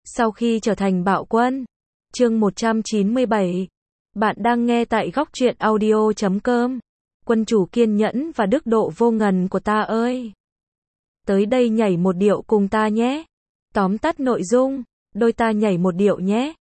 Sau khi trở thành bạo quân. Chương 197. Bạn đang nghe tại góc truyện audio.com. Quân chủ kiên nhẫn và đức độ vô ngần của ta ơi. Tới đây nhảy một điệu cùng ta nhé. Tóm tắt nội dung, đôi ta nhảy một điệu nhé.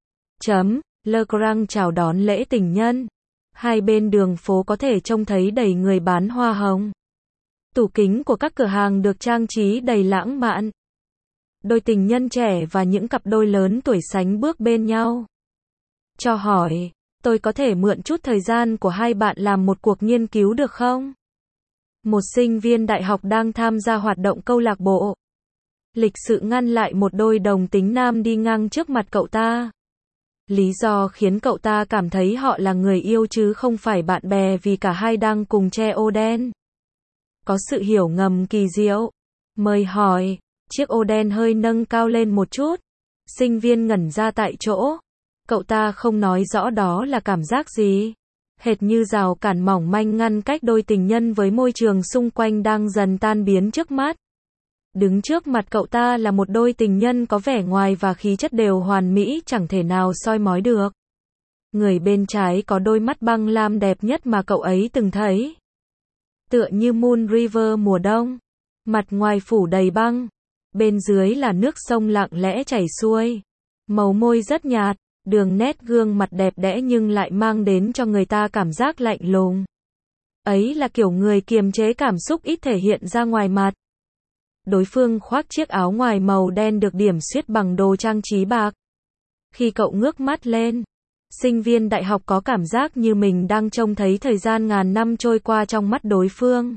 Le Grand chào đón lễ tình nhân. Hai bên đường phố có thể trông thấy đầy người bán hoa hồng. Tủ kính của các cửa hàng được trang trí đầy lãng mạn. Đôi tình nhân trẻ và những cặp đôi lớn tuổi sánh bước bên nhau. Cho hỏi, tôi có thể mượn chút thời gian của hai bạn làm một cuộc nghiên cứu được không? Một sinh viên đại học đang tham gia hoạt động câu lạc bộ. Lịch sự ngăn lại một đôi đồng tính nam đi ngang trước mặt cậu ta. Lý do khiến cậu ta cảm thấy họ là người yêu chứ không phải bạn bè vì cả hai đang cùng che ô đen. Có sự hiểu ngầm kỳ diệu. Mời hỏi, chiếc ô đen hơi nâng cao lên một chút. Sinh viên ngẩn ra tại chỗ. Cậu ta không nói rõ đó là cảm giác gì. Hệt như rào cản mỏng manh ngăn cách đôi tình nhân với môi trường xung quanh đang dần tan biến trước mắt. Đứng trước mặt cậu ta là một đôi tình nhân có vẻ ngoài và khí chất đều hoàn mỹ chẳng thể nào soi mói được. Người bên trái có đôi mắt băng lam đẹp nhất mà cậu ấy từng thấy. Tựa như Moon River mùa đông. Mặt ngoài phủ đầy băng. Bên dưới là nước sông lặng lẽ chảy xuôi. Màu môi rất nhạt, đường nét gương mặt đẹp đẽ nhưng lại mang đến cho người ta cảm giác lạnh lùng. Ấy là kiểu người kiềm chế cảm xúc ít thể hiện ra ngoài mặt. Đối phương khoác chiếc áo ngoài màu đen được điểm xuyết bằng đồ trang trí bạc. Khi cậu ngước mắt lên, sinh viên đại học có cảm giác như mình đang trông thấy thời gian ngàn năm trôi qua trong mắt đối phương.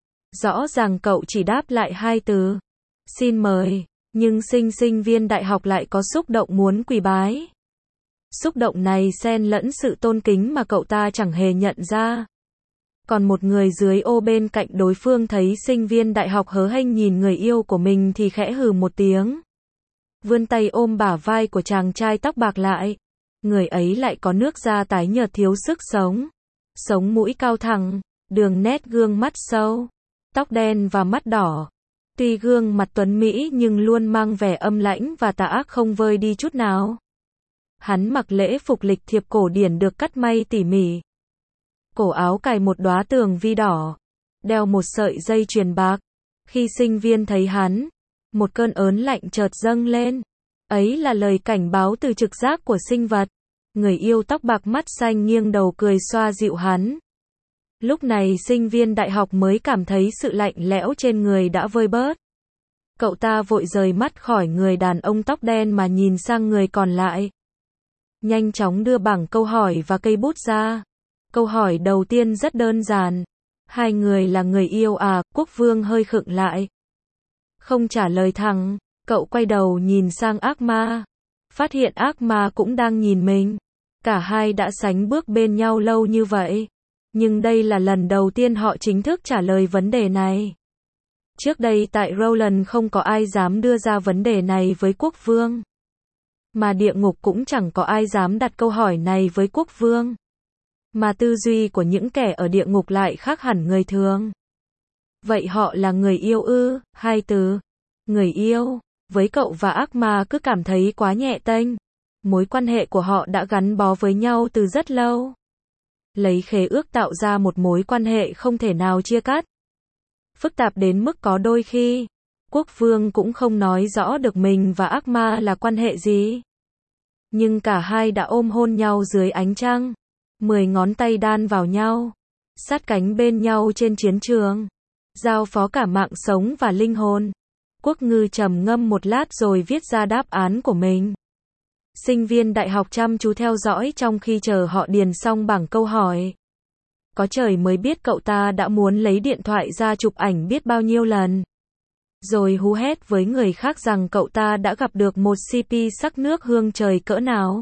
Rõ ràng cậu chỉ đáp lại hai từ. Xin mời, nhưng sinh viên đại học lại có xúc động muốn quỳ bái. Xúc động này xen lẫn sự tôn kính mà cậu ta chẳng hề nhận ra. Còn một người dưới ô bên cạnh đối phương thấy sinh viên đại học hớ hênh nhìn người yêu của mình thì khẽ hừ một tiếng. Vươn tay ôm bả vai của chàng trai tóc bạc lại. Người ấy lại có nước da tái nhợt thiếu sức sống. Sống mũi cao thẳng, đường nét gương mắt sâu, tóc đen và mắt đỏ. Tuy gương mặt tuấn mỹ nhưng luôn mang vẻ âm lãnh và tà ác không vơi đi chút nào. Hắn mặc lễ phục lịch thiệp cổ điển được cắt may tỉ mỉ. Cổ áo cài một đóa tường vi đỏ, đeo một sợi dây chuyền bạc. Khi sinh viên thấy hắn, một cơn ớn lạnh chợt dâng lên. Ấy là lời cảnh báo từ trực giác của sinh vật. Người yêu tóc bạc mắt xanh nghiêng đầu cười xoa dịu hắn. Lúc này sinh viên đại học mới cảm thấy sự lạnh lẽo trên người đã vơi bớt. Cậu ta vội rời mắt khỏi người đàn ông tóc đen mà nhìn sang người còn lại. Nhanh chóng đưa bảng câu hỏi và cây bút ra. Câu hỏi đầu tiên rất đơn giản. Hai người là người yêu à? Quốc vương hơi khựng lại. Không trả lời thẳng, cậu quay đầu nhìn sang ác ma. Phát hiện ác ma cũng đang nhìn mình. Cả hai đã sánh bước bên nhau lâu như vậy. Nhưng đây là lần đầu tiên họ chính thức trả lời vấn đề này. Trước đây tại Roland không có ai dám đưa ra vấn đề này với quốc vương. Mà địa ngục cũng chẳng có ai dám đặt câu hỏi này với quốc vương. Mà tư duy của những kẻ ở địa ngục lại khác hẳn người thường. Vậy họ là người yêu ư? Hai từ. Người yêu. Với cậu và ác ma cứ cảm thấy quá nhẹ tênh. Mối quan hệ của họ đã gắn bó với nhau từ rất lâu. Lấy khế ước tạo ra một mối quan hệ không thể nào chia cắt. Phức tạp đến mức có đôi khi, quốc vương cũng không nói rõ được mình và ác ma là quan hệ gì. Nhưng cả hai đã ôm hôn nhau dưới ánh trăng. 10 ngón tay đan vào nhau. Sát cánh bên nhau trên chiến trường. Giao phó cả mạng sống và linh hồn. Quốc ngư trầm ngâm một lát rồi viết ra đáp án của mình. Sinh viên đại học chăm chú theo dõi trong khi chờ họ điền xong bảng câu hỏi. Có trời mới biết cậu ta đã muốn lấy điện thoại ra chụp ảnh biết bao nhiêu lần. Rồi hú hét với người khác rằng cậu ta đã gặp được một CP sắc nước hương trời cỡ nào.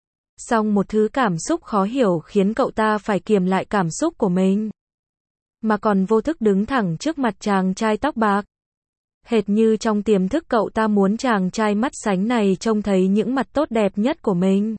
Song một thứ cảm xúc khó hiểu khiến cậu ta phải kiềm lại cảm xúc của mình. Mà còn vô thức đứng thẳng trước mặt chàng trai tóc bạc. Hệt như trong tiềm thức cậu ta muốn chàng trai mắt sánh này trông thấy những mặt tốt đẹp nhất của mình.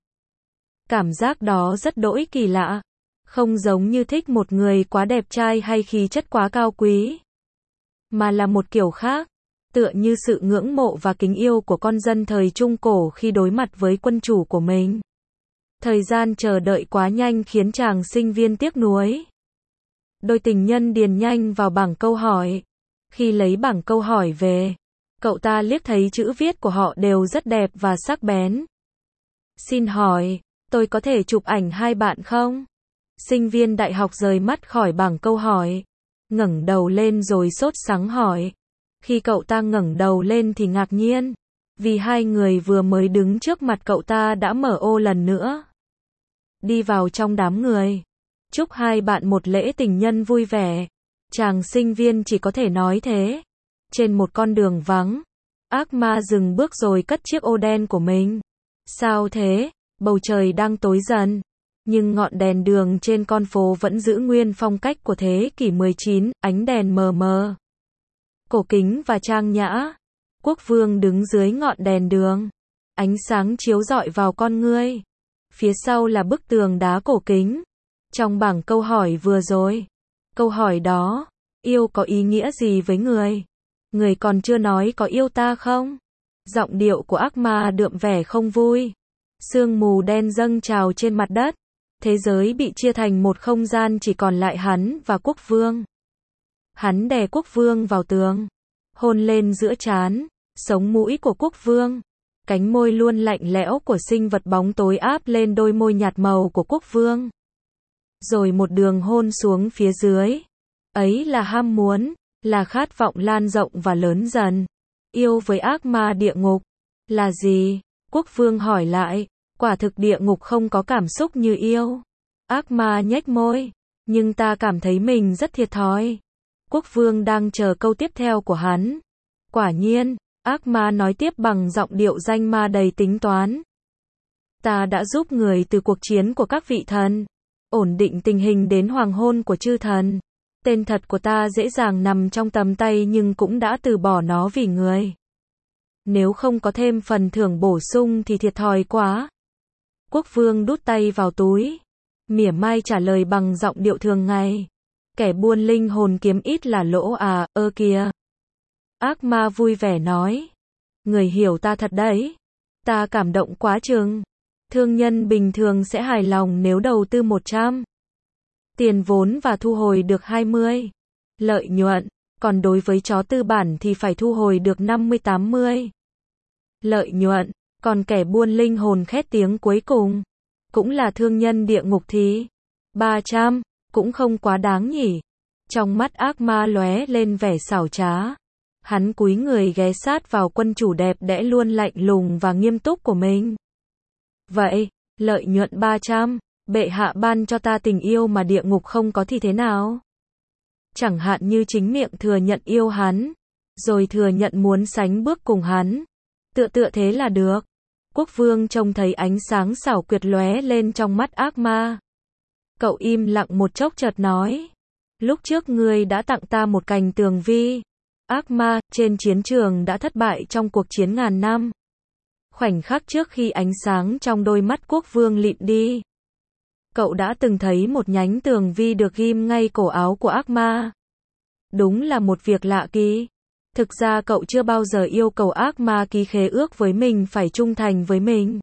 Cảm giác đó rất đỗi kỳ lạ. Không giống như thích một người quá đẹp trai hay khí chất quá cao quý. Mà là một kiểu khác. tựa như sự ngưỡng mộ và kính yêu của con dân thời Trung Cổ khi đối mặt với quân chủ của mình. Thời gian chờ đợi quá nhanh khiến chàng sinh viên tiếc nuối. Đôi tình nhân điền nhanh vào bảng câu hỏi. Khi lấy bảng câu hỏi về, cậu ta liếc thấy chữ viết của họ đều rất đẹp và sắc bén. Xin hỏi, tôi có thể chụp ảnh hai bạn không? Sinh viên đại học rời mắt khỏi bảng câu hỏi, ngẩng đầu lên rồi sốt sắng hỏi. Khi cậu ta ngẩng đầu lên thì ngạc nhiên, vì hai người vừa mới đứng trước mặt cậu ta đã mở ô lần nữa. Đi vào trong đám người. Chúc hai bạn một lễ tình nhân vui vẻ. Chàng sinh viên chỉ có thể nói thế. Trên một con đường vắng, ác ma dừng bước rồi cất chiếc ô đen của mình. Sao thế? Bầu trời đang tối dần, nhưng ngọn đèn đường trên con phố vẫn giữ nguyên phong cách của thế kỷ 19, ánh đèn mờ mờ, cổ kính và trang nhã. Quốc vương đứng dưới ngọn đèn đường. Ánh sáng chiếu rọi vào con ngươi. Phía sau là bức tường đá cổ kính. Trong bảng câu hỏi vừa rồi, câu hỏi đó, yêu có ý nghĩa gì với người? Người còn chưa nói có yêu ta không? Giọng điệu của ác ma đượm vẻ không vui. Sương mù đen dâng trào trên mặt đất. Thế giới bị chia thành một không gian chỉ còn lại hắn và quốc vương. Hắn đè quốc vương vào tường, hôn lên giữa trán, sống mũi của quốc vương. Cánh môi luôn lạnh lẽo của sinh vật bóng tối áp lên đôi môi nhạt màu của quốc vương. Rồi một đường hôn xuống phía dưới. Ấy là ham muốn, là khát vọng lan rộng và lớn dần. Yêu với ác ma địa ngục là gì? Quốc vương hỏi lại. Quả thực địa ngục không có cảm xúc như yêu. Ác ma nhếch môi. Nhưng ta cảm thấy mình rất thiệt thòi. Quốc vương đang chờ câu tiếp theo của hắn. Quả nhiên, ác ma nói tiếp bằng giọng điệu danh ma đầy tính toán. Ta đã giúp người từ cuộc chiến của các vị thần, ổn định tình hình đến hoàng hôn của chư thần. Tên thật của ta dễ dàng nằm trong tầm tay nhưng cũng đã từ bỏ nó vì người. Nếu không có thêm phần thưởng bổ sung thì thiệt thòi quá. Quốc vương đút tay vào túi, mỉa mai trả lời bằng giọng điệu thường ngày. Kẻ buôn linh hồn kiếm ít là lỗ à, ơ kìa. Ác ma vui vẻ nói. Người hiểu ta thật đấy. Ta cảm động quá chừng. Thương nhân bình thường sẽ hài lòng nếu đầu tư 100. Tiền vốn và thu hồi được 20. Lợi nhuận. Còn đối với chó tư bản thì phải thu hồi được 50-80. Lợi nhuận. Còn kẻ buôn linh hồn khét tiếng cuối cùng, cũng là thương nhân địa ngục thì 300, cũng không quá đáng nhỉ. Trong mắt ác ma lóe lên vẻ xảo trá. Hắn cúi người ghé sát vào quân chủ đẹp đẽ luôn lạnh lùng và nghiêm túc của mình. Vậy, lợi nhuận 300, bệ hạ ban cho ta tình yêu mà địa ngục không có thì thế nào? Chẳng hạn như chính miệng thừa nhận yêu hắn, rồi thừa nhận muốn sánh bước cùng hắn. Tựa thế là được. Quốc vương trông thấy ánh sáng xảo quyệt lóe lên trong mắt ác ma. Cậu im lặng một chốc chợt nói. Lúc trước ngươi đã tặng ta một cành tường vi. Ác ma, trên chiến trường đã thất bại trong cuộc chiến ngàn năm. Khoảnh khắc trước khi ánh sáng trong đôi mắt quốc vương lịm đi, cậu đã từng thấy một nhánh tường vi được ghim ngay cổ áo của ác ma. Đúng là một việc lạ kỳ. Thực ra cậu chưa bao giờ yêu cầu ác ma ký khế ước với mình phải trung thành với mình.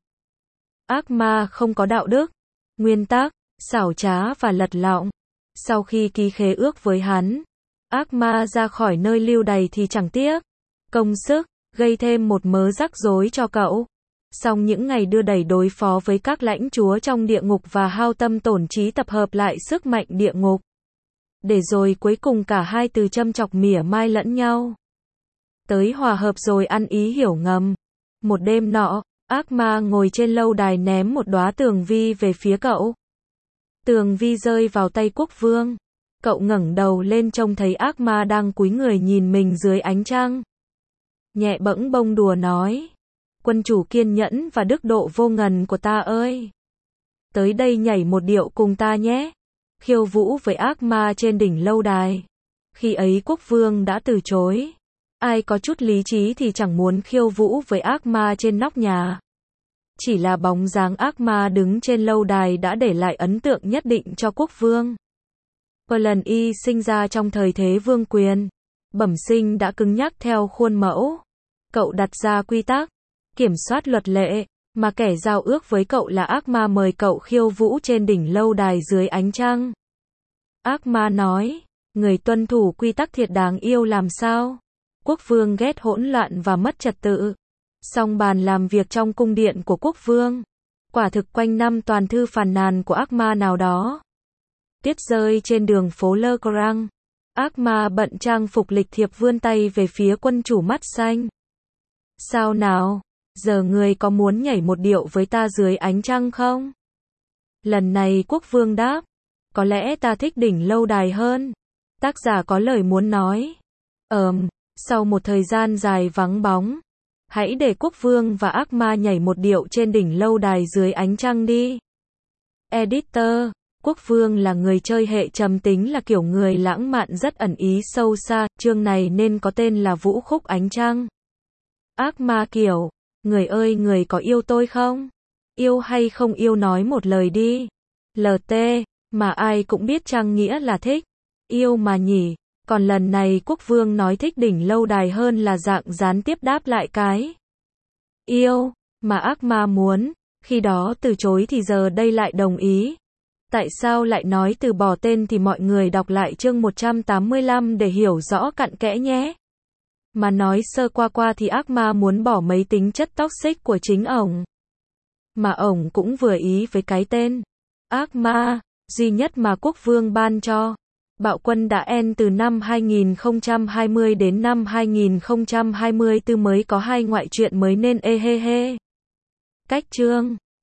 Ác ma không có đạo đức, nguyên tắc, xảo trá và lật lọng. Sau khi ký khế ước với hắn, ác ma ra khỏi nơi lưu đày thì chẳng tiếc công sức, gây thêm một mớ rắc rối cho cậu. Song những ngày đưa đẩy đối phó với các lãnh chúa trong địa ngục và hao tâm tổn trí tập hợp lại sức mạnh địa ngục. Để rồi cuối cùng cả hai từ châm chọc mỉa mai lẫn nhau. Tới hòa hợp rồi ăn ý hiểu ngầm. Một đêm nọ, ác ma ngồi trên lâu đài ném một đóa tường vi về phía cậu. Tường vi rơi vào tay quốc vương. Cậu ngẩng đầu lên trông thấy ác ma đang cúi người nhìn mình dưới ánh trăng. Nhẹ bẫng bông đùa nói. Quân chủ kiên nhẫn và đức độ vô ngần của ta ơi. Tới đây nhảy một điệu cùng ta nhé. Khiêu vũ với ác ma trên đỉnh lâu đài. Khi ấy quốc vương đã từ chối. Ai có chút lý trí thì chẳng muốn khiêu vũ với ác ma trên nóc nhà. Chỉ là bóng dáng ác ma đứng trên lâu đài đã để lại ấn tượng nhất định cho quốc vương. Lần y sinh ra trong thời thế vương quyền. Bẩm sinh đã cứng nhắc theo khuôn mẫu. Cậu đặt ra quy tắc, kiểm soát luật lệ, mà kẻ giao ước với cậu là ác ma mời cậu khiêu vũ trên đỉnh lâu đài dưới ánh trăng. Ác ma nói, người tuân thủ quy tắc thiệt đáng yêu làm sao? Quốc vương ghét hỗn loạn và mất trật tự. Song bàn làm việc trong cung điện của quốc vương. Quả thực quanh năm toàn thư phàn nàn của ác ma nào đó. Tuyết rơi trên đường phố Le Grand. Ác ma bận trang phục lịch thiệp vươn tay về phía quân chủ mắt xanh. Sao nào? Giờ người có muốn nhảy một điệu với ta dưới ánh trăng không? Lần này quốc vương đáp. Có lẽ ta thích đỉnh lâu đài hơn. Tác giả có lời muốn nói. Sau một thời gian dài vắng bóng, hãy để quốc vương và ác ma nhảy một điệu trên đỉnh lâu đài dưới ánh trăng đi. Editor, quốc vương là người chơi hệ trầm tính, là kiểu người lãng mạn rất ẩn ý sâu xa, chương này nên có tên là Vũ khúc ánh trăng. Ác ma kiểu, người ơi người có yêu tôi không? Yêu hay không yêu nói một lời đi. LT, mà ai cũng biết trăng nghĩa là thích. Yêu mà nhỉ. Còn lần này quốc vương nói thích đỉnh lâu đài hơn là dạng gián tiếp đáp lại cái yêu, mà ác ma muốn, khi đó từ chối thì giờ đây lại đồng ý. Tại sao lại nói từ bỏ tên thì mọi người đọc lại chương 185 để hiểu rõ cặn kẽ nhé. Mà nói sơ qua thì ác ma muốn bỏ mấy tính chất toxic của chính ổng. Mà ổng cũng vừa ý với cái tên ác ma duy nhất mà quốc vương ban cho. Bạo Quân đã end từ năm 2020 đến năm 2024 mới có 2 ngoại truyện mới nên ê hê hê. Cách chương